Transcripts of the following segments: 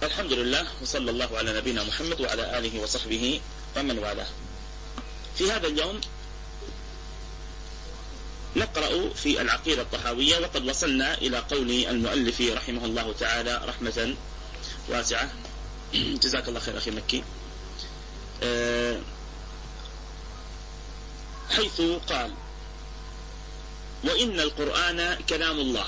الحمد لله، وصلى الله على نبينا محمد وعلى آله وصحبه ومن والاه. في هذا اليوم نقرأ في العقيدة الطحاوية، وقد وصلنا إلى قول المؤلف رحمه الله تعالى رحمة واسعة. جزاك الله خير أخي مكي. حيث قال: وإن القرآن كلام الله،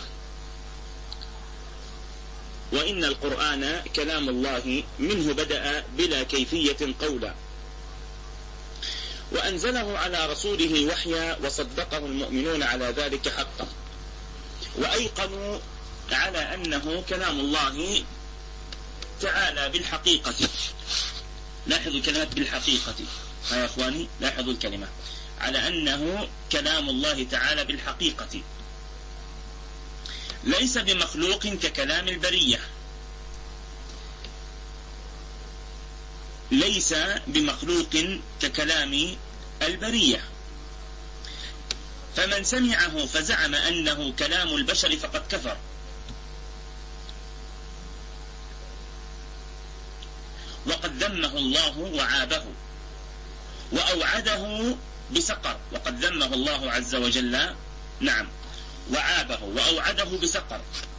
وإن القرآن كلام الله منه بدأ بلا كيفية قولا، وأنزله على رسوله وحيا، وصدقه المؤمنون على ذلك حقا، وأيقنوا على أنه كلام الله تعالى بالحقيقة. لاحظوا كلمة بالحقيقة يا أخواني، لاحظوا الكلمة، على أنه كلام الله تعالى بالحقيقة، ليس بمخلوق ككلام البرية، ليس بمخلوق ككلام البرية. فمن سمعه فزعم أنه كلام البشر فقد كفر، وقد ذمه الله وعابه وأوعده بسقر. وقد ذمه الله عز وجل، نعم، وعابه وأوعده بسقر.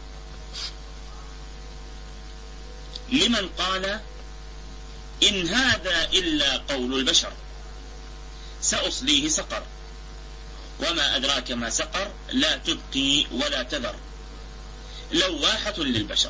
لمن قال: إن هذا إلا قول البشر سأصليه سقر، وما أدراك ما سقر، لا تبقي ولا تذر، لواحة للبشر.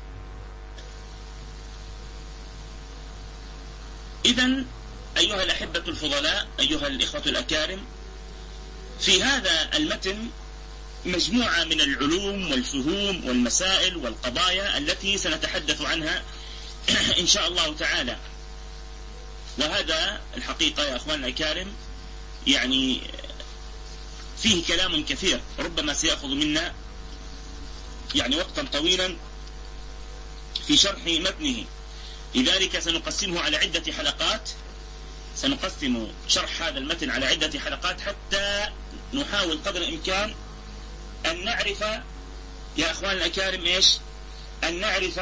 إذن أيها الأحبة الفضلاء، أيها الإخوة الأكارم، في هذا المتن مجموعة من العلوم والفهوم والمسائل والقضايا التي سنتحدث عنها إن شاء الله تعالى. وهذا الحقيقة يا أخواننا الأكارم يعني فيه كلام كثير، ربما سيأخذ منا يعني وقتا طويلا في شرح متنه، لذلك سنقسمه على عدة حلقات، سنقسم شرح هذا المتن على عدة حلقات حتى نحاول قدر الإمكان أن نعرف يا أخوان الأكارم إيش؟ أن نعرف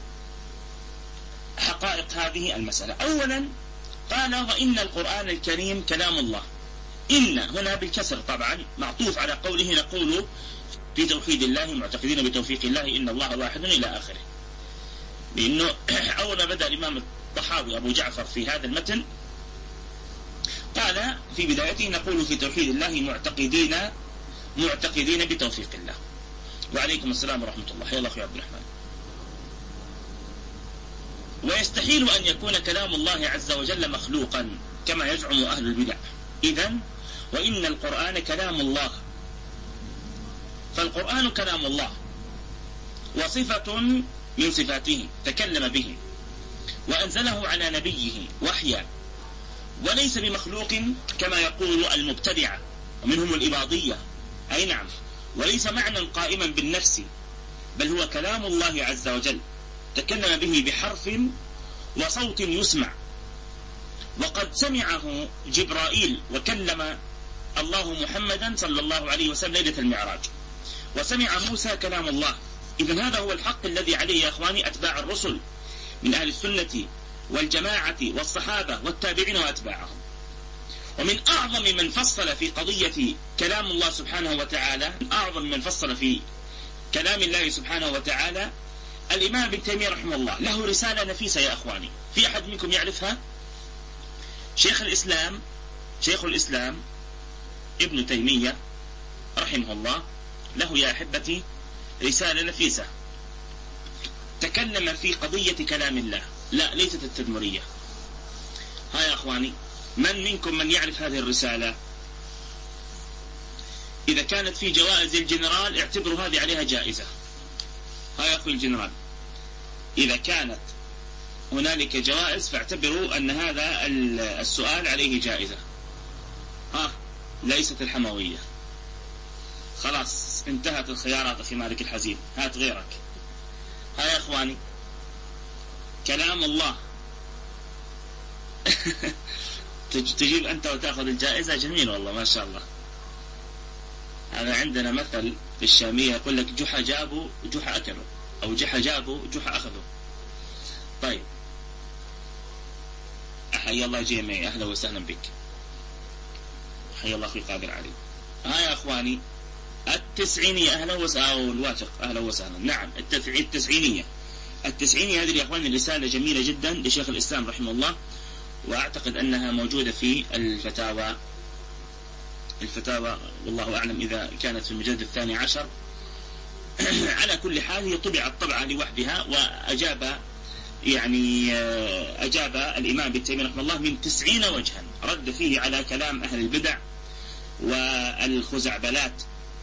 حقائق هذه المسألة. أولا قال: وإن القرآن الكريم كلام الله. إن هنا بالكسر طبعا معطوف على قوله: نقول في توحيد الله معتقدين بتوفيق الله إن الله واحد إلى آخره. لأنه أول ما بدأ الإمام الطحاوي أبو جعفر في هذا المتن قال في بدايته: نقول في توحيد الله معتقدين بتوفيق الله. وعليكم السلام ورحمة الله. يلا أخي عبد الرحمن. ويستحيل أن يكون كلام الله عز وجل مخلوقا كما يزعم أهل البدع. إذن وإن القرآن كلام الله، فالقرآن كلام الله وصفة من صفاته تكلم به وأنزله على نبيه وحيا، وليس بمخلوق كما يقول المبتدعة ومنهم الإباضية. أي نعم، وليس معنى قائما بالنفس، بل هو كلام الله عز وجل تكلم به بحرف وصوت يسمع. وقد سمعه جبرائيل وكلم الله محمدا صلى الله عليه وسلم ليلة المعراج، وسمع موسى كلام الله. إذن هذا هو الحق الذي عليه يا أخواني أتباع الرسل من أهل السنة والجماعة والصحابة والتابعين وأتباعهم. ومن أعظم من فصل في قضية كلام الله سبحانه وتعالى، من أعظم من فصل في كلام الله سبحانه وتعالى الإمام ابن تيمية رحمه الله. له رسالة نفيسة يا أخواني، في أحد منكم يعرفها؟ شيخ الإسلام ابن تيمية رحمه الله له يا أحبتي رسالة نفيسة تكلم في قضية كلام الله، لا ليست التدمرية. ها يا أخواني، من منكم من يعرف هذه الرسالة؟ إذا كانت في جوائز الجنرال اعتبروا هذه عليها جائزة. ها يا أخوي الجنرال، إذا كانت هنالك جوائز فاعتبروا أن هذا السؤال عليه جائزة. ليست الحموية، خلاص انتهت الخيارات أخي مالك الحزين، هات غيرك. ها يا أخواني، كلام الله تجيب أنت وتأخذ الجائزة، جميل والله ما شاء الله. هذا عندنا مثل في الشامية يقول لك: جحا جابوا جحا أكلوا، أو جحا جابوا جحا أخذوا. حيا الله جيمي، أهلا وسهلا بك. حيا الله أخي قادر علي. يا أخواني التسعينية، أهلا وسهلا. الواثق أهلا وسهلا. نعم التسعينية هذه يا أخواني رسالة جميلة جدا لشيخ الإسلام رحمه الله، وأعتقد أنها موجودة في الفتاوى والله أعلم إذا كانت في المجلد 12. على كل حال هي طبعت طبعة لوحدها، أجاب الإمام ابن تيمية رحمه الله من 90 وجها رد فيه على كلام أهل البدع والخزعبلات.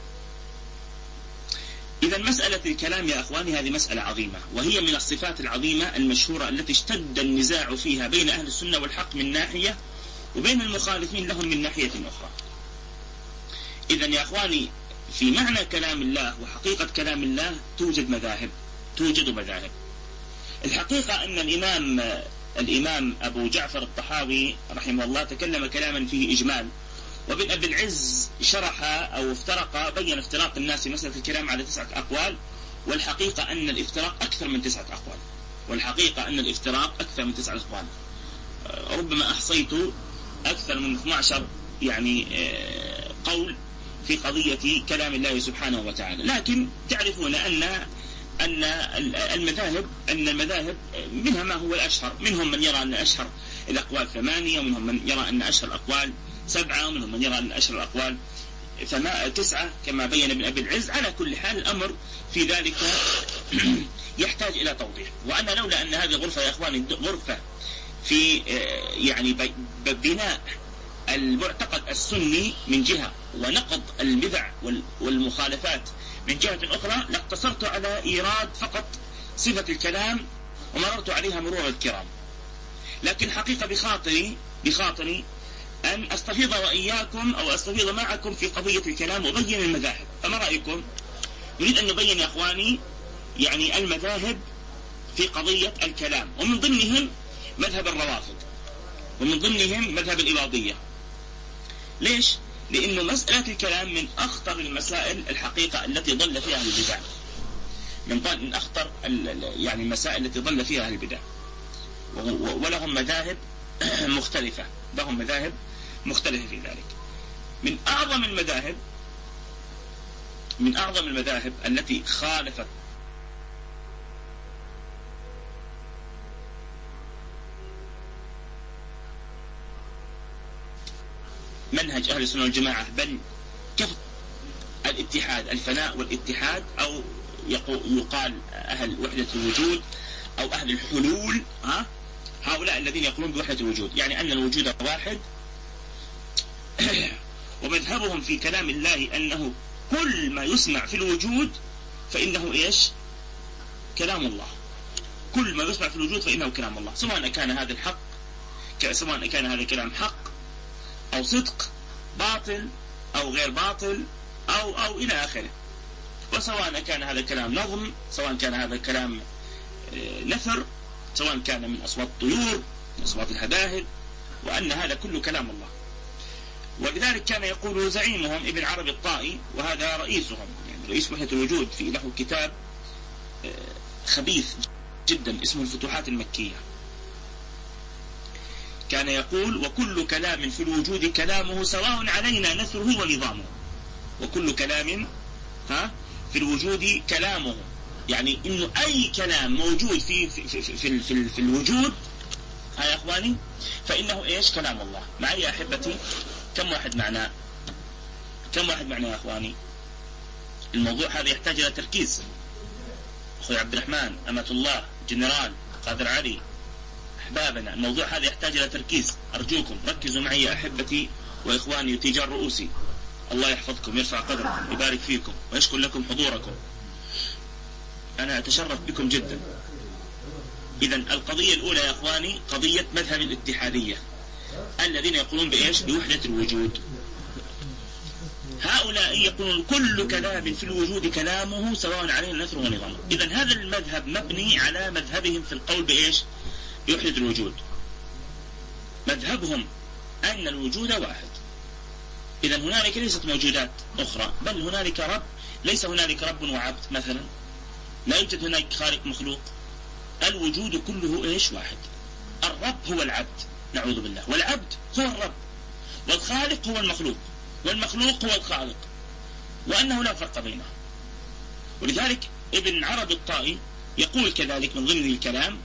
إذا مسألة الكلام يا أخواني هذه مسألة عظيمة، وهي من الصفات العظيمة المشهورة التي اشتد النزاع فيها بين أهل السنة والحق من ناحية، وبين المخالفين لهم من ناحية أخرى. إذا يا أخواني في معنى كلام الله وحقيقة كلام الله توجد مذاهب. الحقيقة أن الإمام أبو جعفر الطحاوي رحمه الله تكلم كلاما فيه إجمال، وابن أبي العز شرح أو بين افتراق الناس في مسألة الكلام على 9 أقوال، والحقيقة أن الافتراق أكثر من 9 أقوال. ربما أحصيت أكثر من 12 قول في قضية كلام الله سبحانه وتعالى. لكن تعرفون أن المذاهب منها ما هو الأشهر، منهم من يرى أن أشهر الأقوال 8، ومنهم من يرى أن أشهر الأقوال 7، ومنهم من يرى أن أشهر الأقوال 9 كما بين ابن أبي العز. على كل حال الأمر في ذلك يحتاج إلى توضيح. وأنا لولا أن هذه الغرفة يا أخواني غرفة في بناء المعتقد السني من جهة، ونقض البدع والمخالفات من جهة أخرى، لاقتصرت على إيراد فقط صفة الكلام ومررت عليها مرور الكرام. لكن حقيقة بخاطري أن أستفيض وإياكم أو أستفيض معكم في قضية الكلام وبين المذاهب. فما رأيكم؟ نريد أن نبين يا أخواني المذاهب في قضية الكلام، ومن ضمنهم مذهب الروافض، ومن ضمنهم مذهب الإباضية. ليش؟ لأنه مسألة الكلام من أخطر المسائل الحقيقة التي ضل فيها أهل البدع، من أخطر المسائل التي ضل فيها أهل البدع، ولهم مذاهب مختلفة في ذلك. من أعظم المذاهب التي خالفت منهج أهل السنة والجماعة، بل كفر الاتحاد، الفناء والاتحاد، أو يقال أهل وحدة الوجود أو أهل الحلول، هؤلاء الذين يقولون بوحدة الوجود، يعني أن الوجود واحد. ومذهبهم في كلام الله أنه كل ما يسمع في الوجود فإنه إيش؟ كلام الله. كل ما يسمع في الوجود فإنه كلام الله، سواء كان هذا الحق، سواء كان هذا الكلام حق أو صدق، باطل أو غير باطل، أو إلى آخره. وسواء كان هذا الكلام نظم، سواء كان هذا الكلام نثر، سواء كان من أصوات الطيور، من أصوات الهداهد، وأن هذا كله كلام الله. ولذلك كان يقول زعيمهم ابن عربي الطائي، وهذا رئيسهم، رئيس وحدة الوجود، في له كتاب خبيث جدا اسمه الفتوحات المكية. كان يقول: وكل كلام في الوجود كلامه سواء علينا نثره ونظامه. وكل كلام في الوجود كلامه، يعني إنه أي كلام موجود في الوجود يا أخواني فإنه إيش؟ كلام الله. معي يا أحبتي؟ كم واحد معنا يا أخواني؟ الموضوع هذا يحتاج إلى تركيز. أخوي عبد الرحمن، أمة الله، جنرال قادر علي، أحبابنا، الموضوع هذا يحتاج إلى تركيز. أرجوكم ركزوا معي يا أحبتي وإخواني وتجار رؤوسي. الله يحفظكم، يرفع قدركم، يبارك فيكم، ويشكر لكم حضوركم. أنا أتشرف بكم جدا. إذا القضية الأولى يا أخواني قضية مذهب الاتحادية الذين يقولون بإيش؟ بوحدة الوجود. هؤلاء يقولون كل كلام في الوجود كلامه سواء عليه النثر ونظامه. إذا هذا المذهب مبني على مذهبهم في القول بإيش؟ بوحدة الوجود. مذهبهم أن الوجود واحد. إذا هنالك ليست موجودات أخرى، بل هنالك رب، ليس هنالك رب وعبد مثلا، لا يوجد هناك خالق مخلوق. الوجود كله إيش؟ واحد. الرب هو العبد، نعوذ بالله. والعبد هو الرب، والخالق هو المخلوق، والمخلوق هو الخالق، وأنه لا فرق بينهم. ولذلك ابن عربي الطائي يقول كذلك من ضمن الكلام: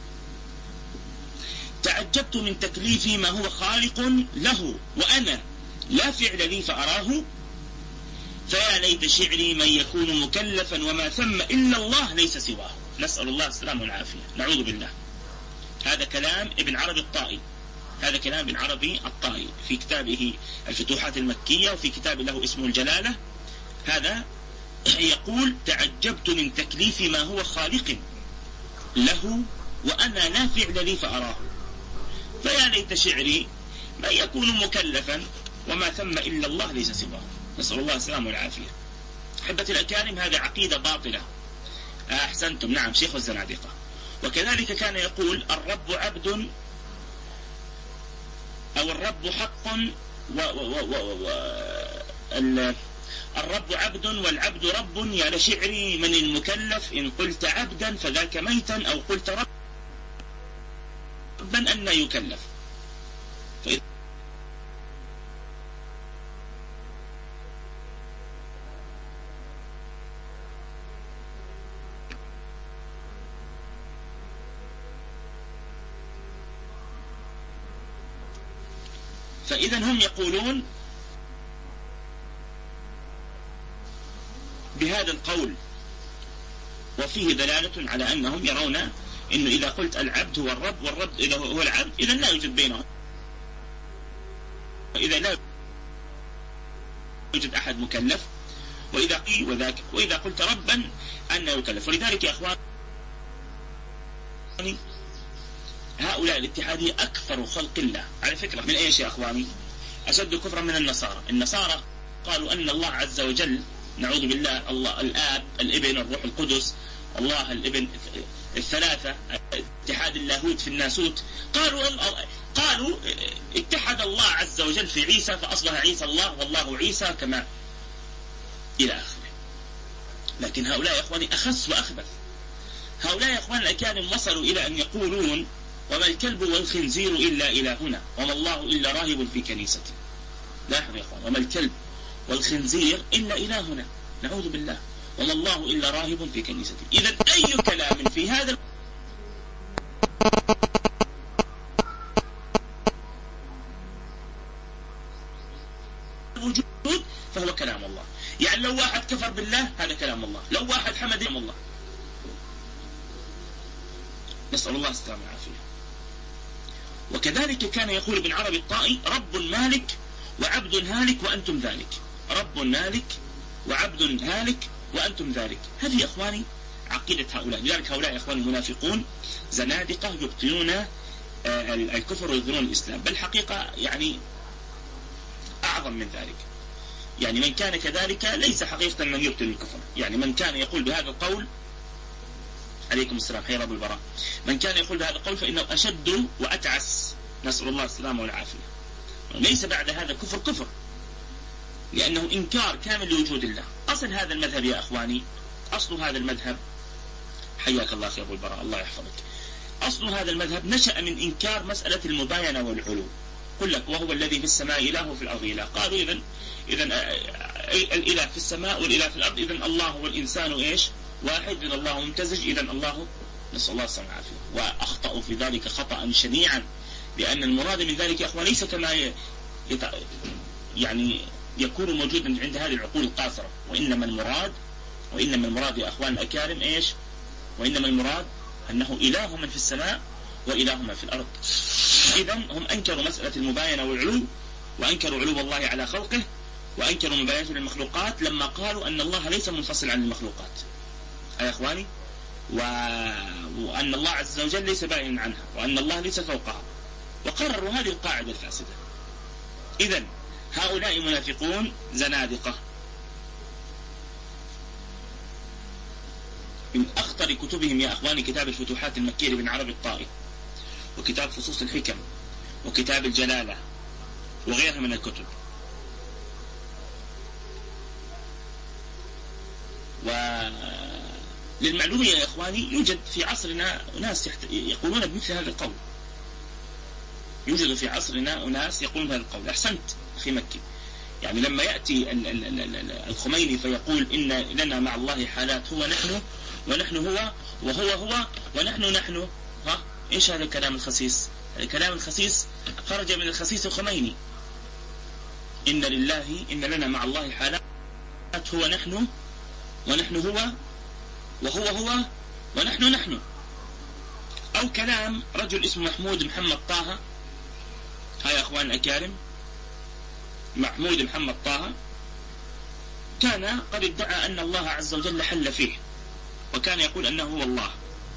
تعجبت من تكليفي ما هو خالق له وأنا لا فعل لي فأراه، فيا ليت شعري من يكون مكلفا وما ثم إلا الله ليس سواه. نسأل الله السلامة والعافية، نعوذ بالله. هذا كلام ابن عربي الطائي، هذا كلام ابن عربي الطائي في كتابه الفتوحات المكية، وفي كتاب له اسمه الجلالة. هذا يقول: تعجبت من تكليف ما هو خالق له وأنا لا فعل لي فأراه، فيا ليت شعري من يكون مكلفا وما ثم إلا الله ليس سواه. نسأل الله السلامة والعافية. أحبتي الأكارم، هذا عقيدة باطلة. أحسنتم، نعم، شيخ الزنادقة. وكذلك كان يقول: الرب عبد، أو الرب حق، الرب عبد والعبد رب، يا لشعري من المكلف إن قلت عبدا فذاك ميتا، أو قلت ربا أن يكلف. فإذا هم يقولون بهذا القول، وفيه دلالة على أنهم يرون إنه إذا قلت العبد هو الرب والرب إذا هو العبد، إذا لا يوجد بينهم، إذا لا يوجد أحد مكلف، وإذا قلت ربا أن يكلف. ولذلك يا أخواني، هؤلاء الاتحادية أكثر خلق الله على فكرة. من إيش يا أخواني؟ أشد كفرا من النصارى. النصارى قالوا أن الله عز وجل، نعوذ بالله، الله الآب، الابن، الروح القدس، الله الابن الثلاثة، اتحاد اللاهوت في الناسوت. قالوا اتحد الله عز وجل في عيسى فأصبح عيسى الله والله عيسى كما إلى آخره. لكن هؤلاء يا أخواني أخس وأخبث. هؤلاء يا أخواني الأكارم وصلوا إلى أن يقولون: وما الكلب والخنزير إلا إلهنا وما الله إلا راهب في كنيسته. لاحظوا يا أخوان، وما الكلب والخنزير إلا إلهنا، نعوذ بالله، وما الله إلا راهب في كنيسته. إذا أي كلام في هذا الوجود فهو كلام الله. يعني لو واحد كفر بالله هذا كلام الله، لو واحد حمد كلام الله. نسأل الله السلامة والعافية. وكذلك كان يقول ابن عربي الطائي: رب مالك وعبد هالك وأنتم ذلك. رب مالك وعبد هالك وأنتم ذلك. هذه يا أخواني عقيدة هؤلاء. لذلك هؤلاء يا أخواني منافقون زنادقة يبطلون الكفر ويظهرون الإسلام. بل حقيقة يعني أعظم من ذلك. يعني من كان كذلك ليس حقيقة من يبطل الكفر. يعني من كان يقول بهذا القول، عليكم السلام، حي رب البراء، من كان يقول بهذا القول فإنه أشد وأتعس، نسأل الله السلامة والعافية. ليس بعد هذا كفر، لأنه إنكار كامل لوجود الله. أصل هذا المذهب يا أخواني، أصل هذا المذهب، حياك الله أخي أبو البراء، الله يحفظك، أصل هذا المذهب نشأ من إنكار مسألة المباينة والعلو. قل لك: وهو الذي في السماء إله وفي الأرض إله. قالوا إذن الإله في السماء والإله في الأرض، إذن الله والإنسان إيش؟ واحد، إذن الله ممتزج، إذن الله، نسأل الله السلامة والعافية. وأخطأوا في ذلك خطأ شنيعا، لأن المراد من ذلك يا أخوان ليس كما يعني يكون موجودا عند هذه العقول القاصرة. وإنما المراد يا أخوان الأكارم إيش؟ وإنما المراد أنه إله من في السماء وإله من في الأرض. إذن هم أنكروا مسألة المباينة والعلو، وأنكروا علو الله على خلقه، وأنكروا مباينته للمخلوقات لما قالوا أن الله ليس منفصل عن المخلوقات يا أخواني، وأن الله عز وجل ليس باين عنها، وأن الله ليس فوقها، وقرروا هذه القاعدة الفاسدة. إذن هؤلاء منافقون زنادقة. من أخطر كتبهم يا أخواني كتاب الفتوحات المكية لابن عربي الطائي، وكتاب فصوص الحكم، وكتاب الجلالة، وغيرها من الكتب. وللمعلومة يا إخواني يوجد في عصرنا ناس يقولون بمثل هذا القول، يوجد في عصرنا أناس يقولون هذا القول. أحسنت أخي مكي، يعني لما يأتي الخميني فيقول إن لنا مع الله حالات، هو نحن ونحن هو وهو هو ونحن نحن، ها إيش هذا الكلام الخسيس؟ الكلام الخسيس خرج من الخسيس الخميني. إن لنا مع الله حالات، هو نحن ونحن هو وهو هو ونحن نحن. أو كلام رجل اسمه محمود محمد طه، هاي يا أخوان الأكارم، محمود محمد طه كان قد ادعى أن الله عز وجل حل فيه، وكان يقول أنه هو الله.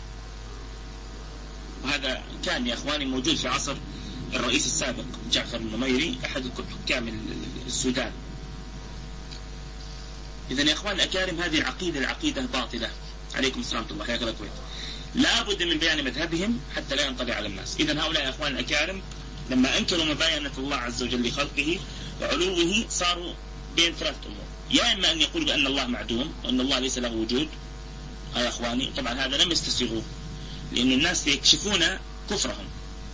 وهذا كان يا أخواني موجود في عصر الرئيس السابق جعفر النميري، أحد حكام السودان. إذن يا أخوان الأكارم، هذه العقيدة باطلة. عليكم السلام ورحمة الله، حياك الله الكويت. لا بد من بيان مذهبهم حتى لا ينطلع على الناس. إذن هؤلاء يا أخوان الأكارم لما أنكروا مباينة الله عز وجل لخلقه وعلوه صاروا بين ثلاثة أمور: يا إما أن يقول بأن الله معدوم وأن الله ليس له وجود، يا أخواني طبعا هذا لم يستسيغوه لأن الناس يكشفون كفرهم،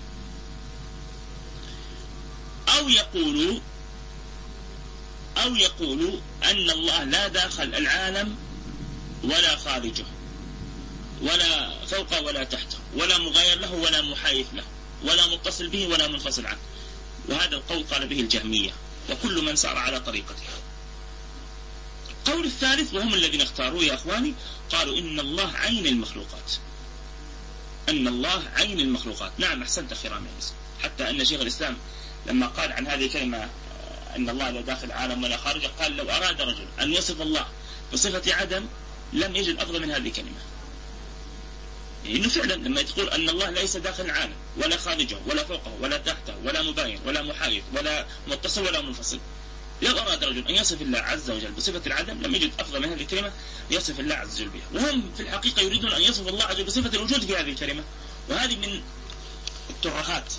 أو يقولوا أن الله لا داخل العالم ولا خارجه، ولا فوقه ولا تحته، ولا مغاير له ولا محايث له، ولا متصل به ولا منفصل عنه. وهذا القول قال به الجهمية وكل من سار على طريقته. القول الثالث وهم الذين اختاروه يا أخواني، قالوا إن الله عين المخلوقات. أن الله عين المخلوقات. نعم أحسنت أخي رامي، حتى أن شيخ الإسلام لما قال عن هذه الكلمة أن الله لا داخل العالم ولا خارجه، قال لو أراد رجل أن يصف الله بصفة عدم لم يجد أفضل من هذه الكلمة. إنه فعلا لما تقول أن الله ليس داخل العالم ولا خارجه ولا فوقه ولا تحته ولا مباين ولا محايد ولا متصل ولا منفصل، لو أراد رجل أن يصف الله عز وجل بصفة العدم لم يجد أفضل من هذه الكلمة يصف الله عز وجل بها. وهم في الحقيقة يريدون أن يصف الله عز وجل بصفة الوجود في هذه الكلمة، وهذه من الترهات.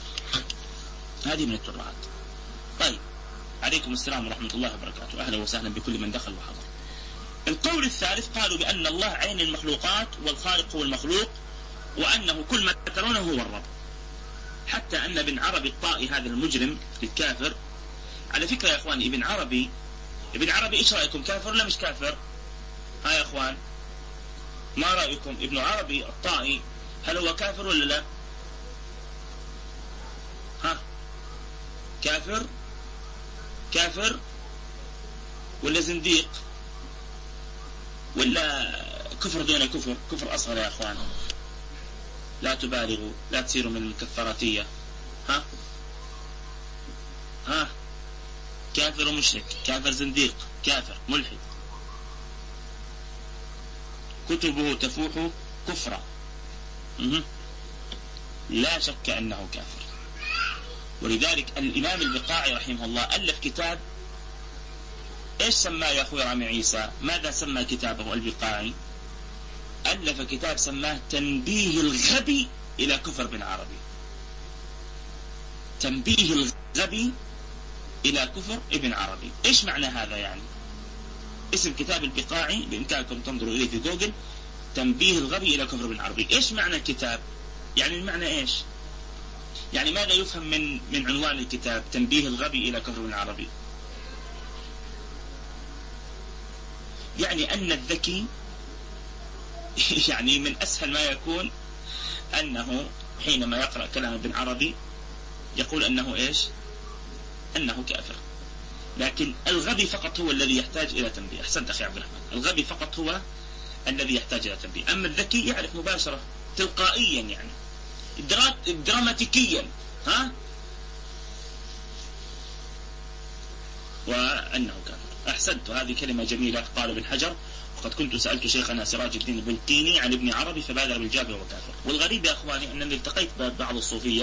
طيب، عليكم السلام ورحمة الله وبركاته، أهلا وسهلا بكل من دخل وحضر. القول الثالث قالوا بأن الله عين المخلوقات والخالق هو المخلوق، وأنه كل ما ترونه هو الرب. حتى أن ابن عربي الطائي هذا المجرم الكافر، على فكرة يا أخواني ابن عربي إيش رأيكم، كافر ولا مش كافر؟ ها يا أخوان، ما رأيكم ابن عربي الطائي، هل هو كافر ولا لا؟ ها، كافر ولا زنديق ولا كفر دون كفر أصغر يا أخوان؟ لا تبالغوا، لا تصيروا من المكفراتية. ها كافر ومشرك، كافر زنديق، كافر ملحد، كتبه تفوح كفرا، لا شك أنه كافر. ولذلك الإمام البقاعي رحمه الله ألف كتاب، إيش سماه يا أخوي رامي عيسى؟ ماذا سمى كتابه البقاعي؟ ألف كتاب سماه تنبيه الغبي إلى كفر ابن عربي. تنبيه الغبي إلى كفر ابن عربي. إيش معنى هذا يعني؟ اسم كتاب البقاعي بإمكانكم تنظروا إليه في جوجل، تنبيه الغبي إلى كفر ابن عربي. إيش معنى الكتاب؟ يعني المعنى إيش؟ يعني ماذا يفهم من عنوان الكتاب تنبيه الغبي إلى كفر ابن عربي؟ يعني أن الذكي يعني من أسهل ما يكون أنه حينما يقرأ كلام ابن عربي يقول أنه إيش؟ أنه كافر. لكن الغبي فقط هو الذي يحتاج إلى تنبيه. أحسنت أخي عبد الرحمن، الغبي فقط هو الذي يحتاج إلى تنبيه. أما الذكي يعرف مباشرة تلقائيا، يعني دراماتيكيا، وأنه كافر. أحسنت، هذه كلمة جميلة قال ابن حجر: وقد كنت سألت شيخنا سراج الدين البلقيني عن ابن عربي فبادر بالجاب وهو كافر. والغريب يا أخواني أنني التقيت ببعض الصوفية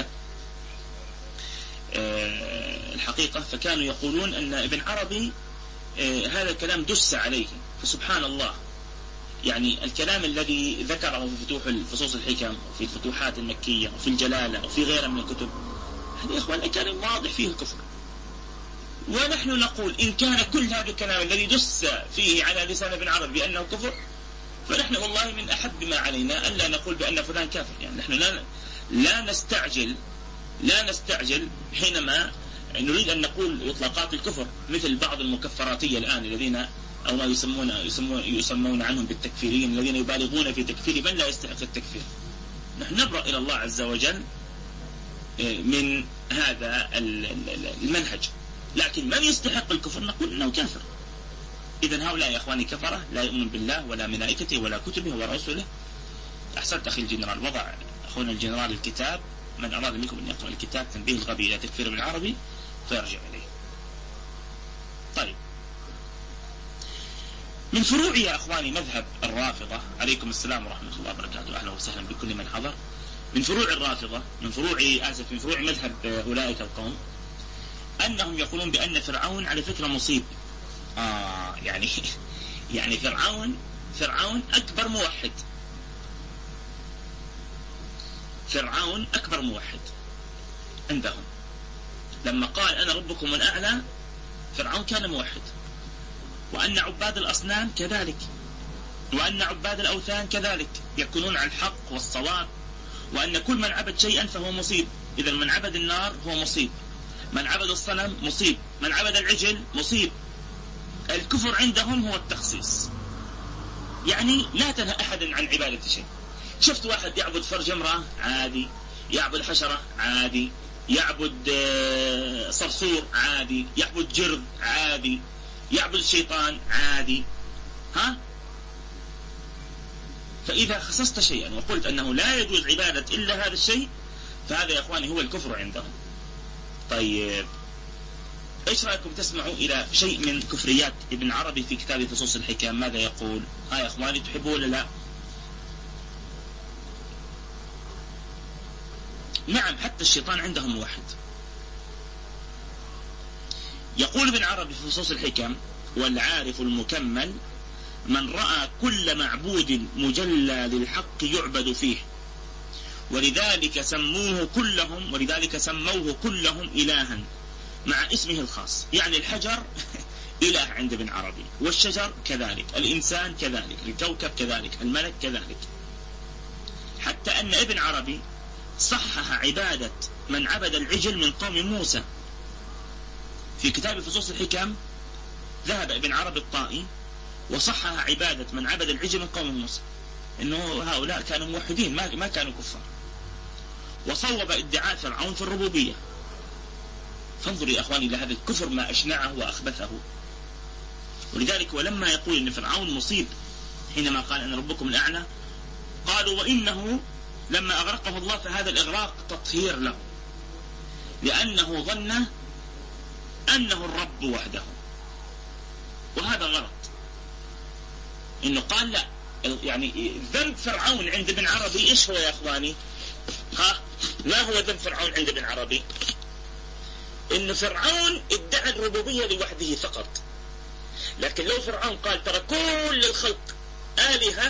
الحقيقة، فكانوا يقولون أن ابن عربي هذا الكلام دس عليه. فسبحان الله، يعني الكلام الذي ذكره في فصوص الحكم وفي الفتوحات المكية وفي الجلالة وفي غيرها من الكتب، هذا يا أخوان الكلام واضح فيه الكفر. ونحن نقول إن كان كل هذا الكلام الذي دس فيه على لسان ابن عربي بأنه كفر، فنحن والله من أحب ما علينا ألا نقول بأن فلان كافر. يعني نحن لا نستعجل لا نستعجل حينما نريد أن نقول إطلاقات الكفر، مثل بعض المكفراتية الآن الذين أو ما يسمون عنهم بالتكفيرين، الذين يبالغون في تكفير من لا يستحق التكفير. نحن نبرأ إلى الله عز وجل من هذا المنهج، لكن من يستحق الكفر نقول إنه كافر. إذن هؤلاء يا أخواني كفرة لا يؤمن بالله ولا ملائكته ولا كتبه ولا رسله. أحسنت أخي الجنرال، وضع أخونا الجنرال الكتاب، من أراد منكم أن يقرأ الكتاب تنبيه الغبي إلى تكفير بالعربي فيرجع إليه. طيب، من فروع يا أخواني مذهب الرافضة، عليكم السلام ورحمة الله وبركاته، أهلا وسهلا بكل من حضر. من فروع الرافضة، من فروع مذهب أولئك القوم، أنهم يقولون بأن فرعون على فكرة مصيب. يعني فرعون أكبر موحد. فرعون أكبر موحد عندهم. لما قال أنا ربكم الأعلى فرعون كان موحد، وأن عباد الأصنام كذلك، وأن عباد الأوثان كذلك يكونون على الحق والصواب، وأن كل من عبد شيئا فهو مصيب. إذا من عبد النار هو مصيب، من عبد الصنم مصيب، من عبد العجل مصيب. الكفر عندهم هو التخصيص، يعني لا تنهى أحد عن عبادة شيء. شفت واحد يعبد فرج امرأة عادي، يعبد حشرة عادي، يعبد صرصور عادي، يعبد جرذ عادي، يعبد الشيطان عادي. فإذا خصصت شيئا وقلت أنه لا يجوز عبادة إلا هذا الشيء فهذا يا أخواني هو الكفر عندهم. طيب، إيش رأيكم تسمعوا إلى شيء من كفريات ابن عربي في كتاب فصوص الحكام؟ ماذا يقول؟ يا أخواني تحبوا ولا لا؟ نعم، حتى الشيطان عندهم موحد. يقول ابن عربي في فصوص الحكم: والعارف المكمل من رأى كل معبود مجلى للحق يعبد فيه، ولذلك سموه كلهم إلها مع اسمه الخاص. يعني الحجر إله عند ابن عربي، والشجر كذلك، الإنسان كذلك، الكوكب كذلك، الملك كذلك. حتى أن ابن عربي صحح عبادة من عبد العجل من قوم موسى. في كتاب فصوص الحكم ذهب ابن عربي الطائي وصحح عبادة من عبد العجل من قوم موسى، إنه هؤلاء كانوا موحدين ما كانوا كفار. وصوب ادعاء فرعون في الربوبية. فانظروا يا أخواني إلى هذا الكفر ما أشنعه وأخبثه. ولذلك ولما يقول إن فرعون مصيب حينما قال أنا ربكم الأعلى، قالوا وإنه لما أغرقه الله فهذا الإغراق تطهير له، لأنه ظن أنه الرب وحده. وهذا غلط. إنه قال لا، يعني ذنب فرعون عند ابن عربي إيش هو يا أخواني؟ لا هو ذنب فرعون عند ابن عربي إن فرعون ادعى الربوبية لوحده فقط. لكن لو فرعون قال ترى كل الخلق آلهة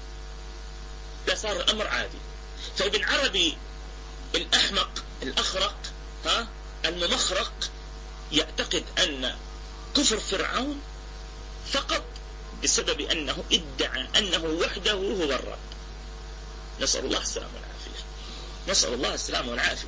لصار الأمر عادي. فابن عربي الأحمق الأخرق الممخرق يعتقد أن كفر فرعون فقط بسبب أنه ادعى أنه وحده هو الرب. نسأل الله السلامة والعافية، نسأل الله السلامة والعافية.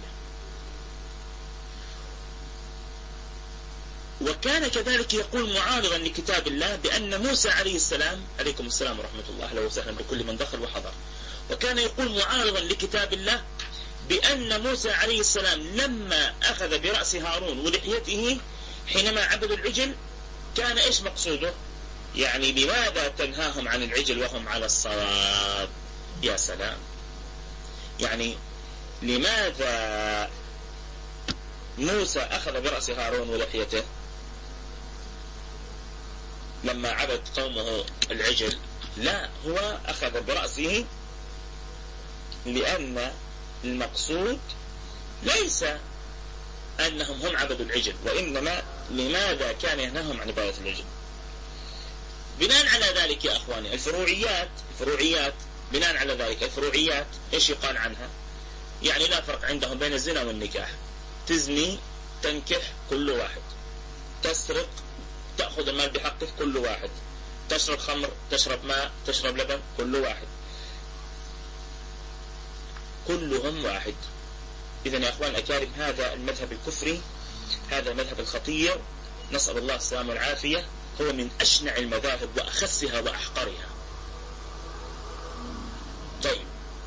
وكان كذلك يقول معارضا لكتاب الله بأن موسى عليه السلام، عليكم السلام ورحمة الله، أهلا وسهلا بكل من دخل وحضر. وكان يقول معارضا لكتاب الله بأن موسى عليه السلام لما أخذ برأس هارون ولحيته حينما عبدوا العجل كان إيش مقصوده؟ يعني لماذا تنهاهم عن العجل وهم على الصواب؟ يا سلام، يعني لماذا موسى أخذ برأس هارون ولحيته لما عبد قومه العجل؟ لا، هو أخذ برأسه لأن المقصود ليس أنهم هم عبدوا العجل، وإنما لماذا كان ينهاهم عن عبادة العجل. بناء على ذلك يا أخواني الفروعيات بناء على ذلك الفروعيات إيش يقال عنها؟ يعني لا فرق عندهم بين الزنا والنكاح. تزني تنكح كل واحد، تسرق تأخذ المال بحقه كل واحد، تشرب خمر تشرب ماء تشرب لبن كل واحد، كلهم واحد. إذا يا أخوان الأكارم هذا المذهب الكفري، هذا المذهب الخطير، نسأل الله السلامة والعافية، هو من أشنع المذاهب وأخسها وأحقرها. طيب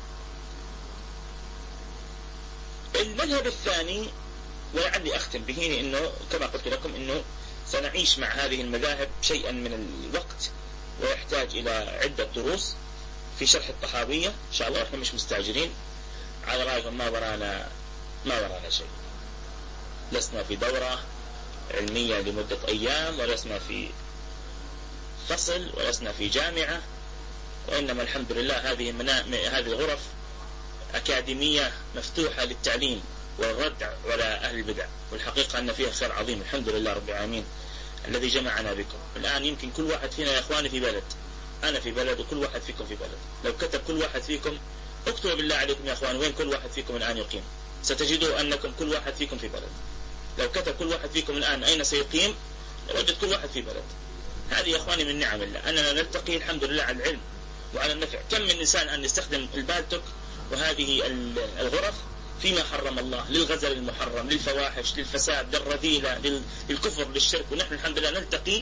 المذهب الثاني، ولعلي أختم به، إنه كما قلت لكم إنه سنعيش مع هذه المذاهب شيئا من الوقت، ويحتاج إلى عدة دروس في شرح الطحاوية إن شاء الله. إحنا مش مستعجلين، على رأيهم ما ورانا شيء، لسنا في دورة علمية لمدة أيام، ولسنا في فصل، ولسنا في جامعة، وإنما الحمد لله هذه الغرف أكاديمية مفتوحة للتعليم والرد على أهل البدع، والحقيقة أن فيها خير عظيم، الحمد لله رب العالمين الذي جمعنا بكم. الآن يمكن كل واحد فينا يا إخواني في بلد، أنا في بلد وكل واحد فيكم في بلد. لو كتب كل واحد فيكم، اكتبوا بالله عليكم يا إخوان وين كل واحد فيكم الآن يقيم، ستجدوا أنكم كل واحد فيكم في بلد. لو كتب كل واحد فيكم الآن أين سيقيم، لوجد كل واحد في بلد. هذه يا إخواني من نعم الله، أننا نلتقي الحمد لله على العلم وعلى النفع. كم من إنسان أن يستخدم البالتوك وهذه الغرف فيما حرم الله، للغزل المحرم، للفواحش، للفساد، للرذيلة، للكفر، للشرك، ونحن الحمد لله نلتقي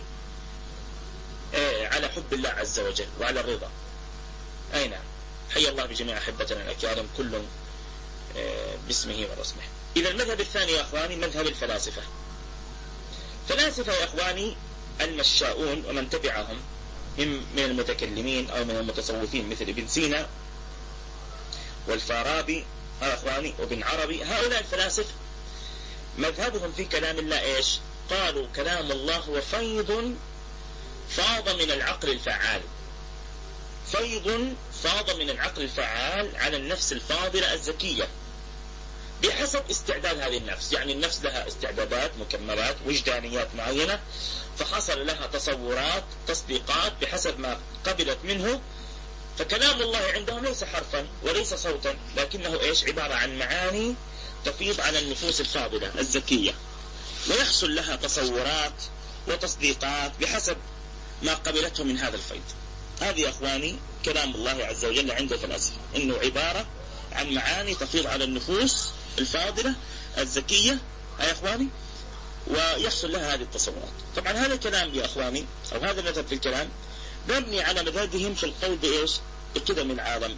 على حب الله عز وجل وعلى الرضا. أي نعم، حي الله بجميع أحبتنا الأكارم كل باسمه ورسمه. إذا المذهب الثاني يا أخواني مذهب الفلاسفة. فلاسفة يا أخواني المشاؤون ومن تبعهم من المتكلمين أو من المتصوفين مثل ابن سينا والفارابي يا أخواني وابن عربي، هؤلاء الفلاسفة مذهبهم في كلام الله إيش؟ قالوا كلام الله هو فيض فاض من العقل الفعال، فيض فاض من العقل الفعال على النفس الفاضلة الزكية بحسب استعداد هذه النفس. يعني النفس لها استعدادات، مكملات، وجدانيات معينة، فحصل لها تصورات، تصديقات بحسب ما قبلت منه. فكلام الله عندهم ليس حرفا وليس صوتا، لكنه إيش؟ عبارة عن معاني تفيض على النفوس الفاضلة الزكية، ويحصل لها تصورات وتصديقات بحسب ما قبلته من هذا الفيض. هذه يا أخواني كلام الله عز وجل عند الفلاسفة، إنه عبارة عن معاني تفيض على النفوس الفاضلة الزكية يا أخواني، ويحصل لها هذه التصورات. طبعا هذا الكلام يا أخواني، أو هذا المذهب في الكلام مبني على مذهبهم في القول بإيش؟ بقدم العالم.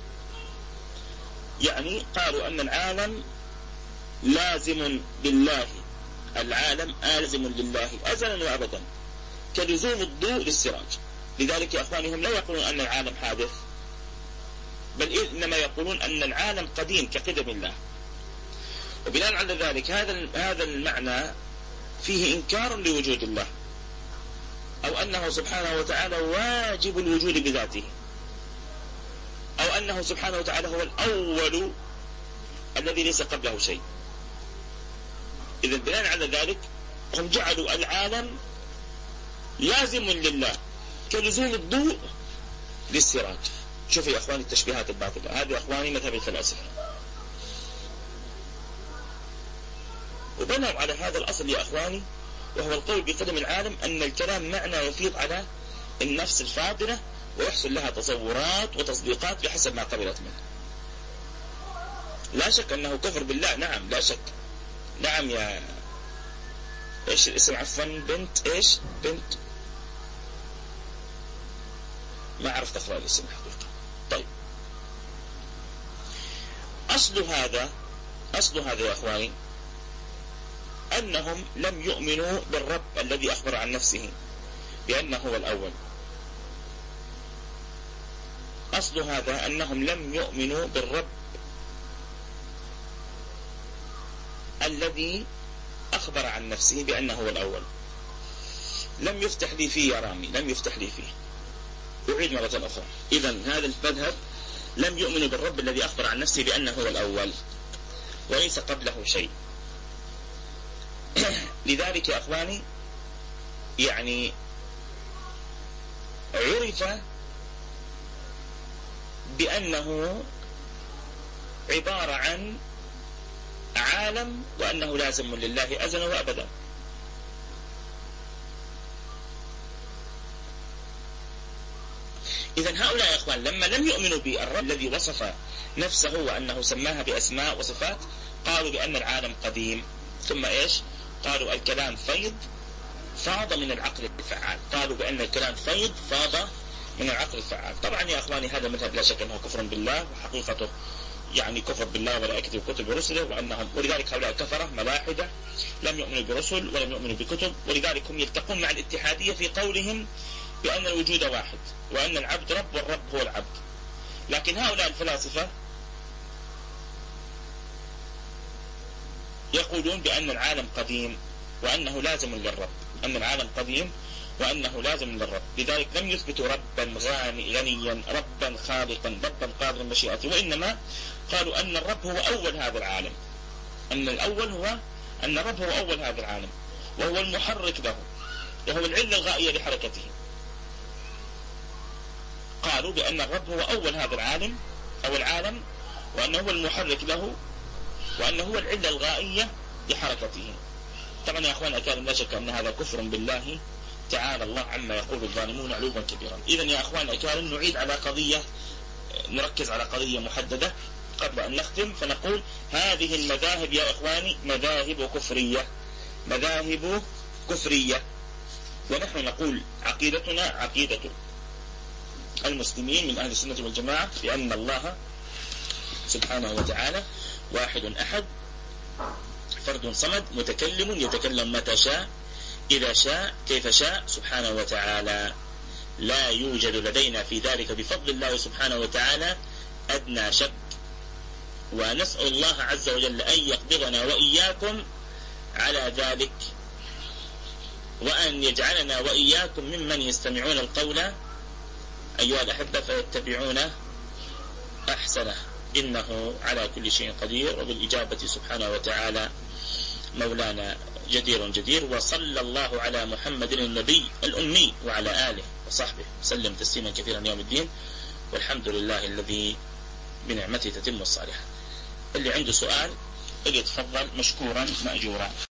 يعني قالوا أن العالم لازم لله، العالم آلزم لله أزلا وأبدا كلزوم الضوء للسراج. لذلك يا أخواني هم لا يقولون أن العالم حادث، بل إنما يقولون أن العالم قديم كقدم الله. وبناء على ذلك هذا المعنى فيه إنكار لوجود الله، أو أنه سبحانه وتعالى واجب الوجود بذاته، أو أنه سبحانه وتعالى هو الأول الذي ليس قبله شيء. إذا بناء على ذلك هم جعلوا العالم لازم لله كلزوم الضوء للسراج. شوفوا يا أخواني التشبيهات الباطلة، هذا يا أخواني مذهب الفلاسفة. وبنوا على هذا الأصل يا أخواني، وهو القول بقدم العالم، أن الكلام معنى يفيض على النفس الفاضلة ويحصل لها تصورات وتصديقات بحسب ما قبلت منه. لا شك أنه كفر بالله، نعم لا شك. نعم يا إيش الاسم عفوا؟ بنت إيش؟ بنت ما عرفت أقرأ الاسم حقيقة. طيب أصل هذا يا أخواني أنهم لم يؤمنوا بالرب الذي أخبر عن نفسه بأنه هو الأول. أصل هذا أنهم لم يؤمنوا بالرب الذي أخبر عن نفسه بأنه هو الأول. لم يفتح لي فيه يا رامي، لم يفتح لي فيه. أعيد مرة أخرى. إذن هذا المذهب لم يؤمنوا بالرب الذي أخبر عن نفسه بأنه هو الأول وليس قبله شيء. لذلك يا أخواني يعني عرف بأنه عبارة عن عالم وأنه لازم لله أزلا وأبدا. إذن هؤلاء يا إخوان لما لم يؤمنوا بالرب الذي وصف نفسه وأنه سماها بأسماء وصفات، قالوا بأن العالم قديم، ثم إيش؟ قالوا الكلام فاض من العقل الفعال. قالوا بأن الكلام فاض من العقل الفعال. طبعا يا إخواني هذا مذهب لا شك أنه كفر بالله، وحقيقته يعني كفر بالله وملائكته وكتب رسله، ولذلك هؤلاء كفرة ملاحدة لم يؤمنوا برسل ولم يؤمنوا بكتب، ولذلك هم يلتقون مع الاتحادية في قولهم بأن الوجود واحد وأن العبد رب والرب هو العبد. لكن هؤلاء الفلاسفة يقولون بأن العالم قديم وأنه لازم للرب، أن العالم قديم وأنه لازم للرب. لذلك لم يثبتوا ربا غنيا، ربا خالقا، ربا قادرا مشيئته، وإنما قالوا أن الرب هو أول هذا العالم، أن الرب هو أول هذا العالم وهو المحرك له وهو العلة الغائية لحركته. قالوا بأن الرب هو أول هذا العالم أو العالم، وأنه هو المحرك له، وأنه هو العلة الغائية لحركته. طبعا يا أخوان الكرام لا شك أن هذا كفر بالله تعالى الله عما يقول الظالمون علوا كبيرا. إذن يا أخوان الكرام نركز على قضية محددة قبل أن نختم، فنقول هذه المذاهب يا إخواني مذاهب كفرية، ونحن نقول عقيدتنا عقيدة المسلمين من أهل السنة والجماعة بأن الله سبحانه وتعالى واحد أحد فرد صمد متكلم يتكلم متى شاء إذا شاء كيف شاء سبحانه وتعالى. لا يوجد لدينا في ذلك بفضل الله سبحانه وتعالى أدنى شك، ونسأل الله عز وجل أن يقبضنا وإياكم على ذلك، وأن يجعلنا وإياكم ممن يستمعون القول أيها الأحبة فيتبعون أحسنه، إنه على كل شيء قدير، وبالإجابة سبحانه وتعالى مولانا جدير. وصلى الله على محمد النبي الأمي وعلى آله وصحبه سلم تسليما كثيرا يوم الدين، والحمد لله الذي بنعمته تتم الصالحات. اللي عنده سؤال يتفضل مشكورا مأجورا.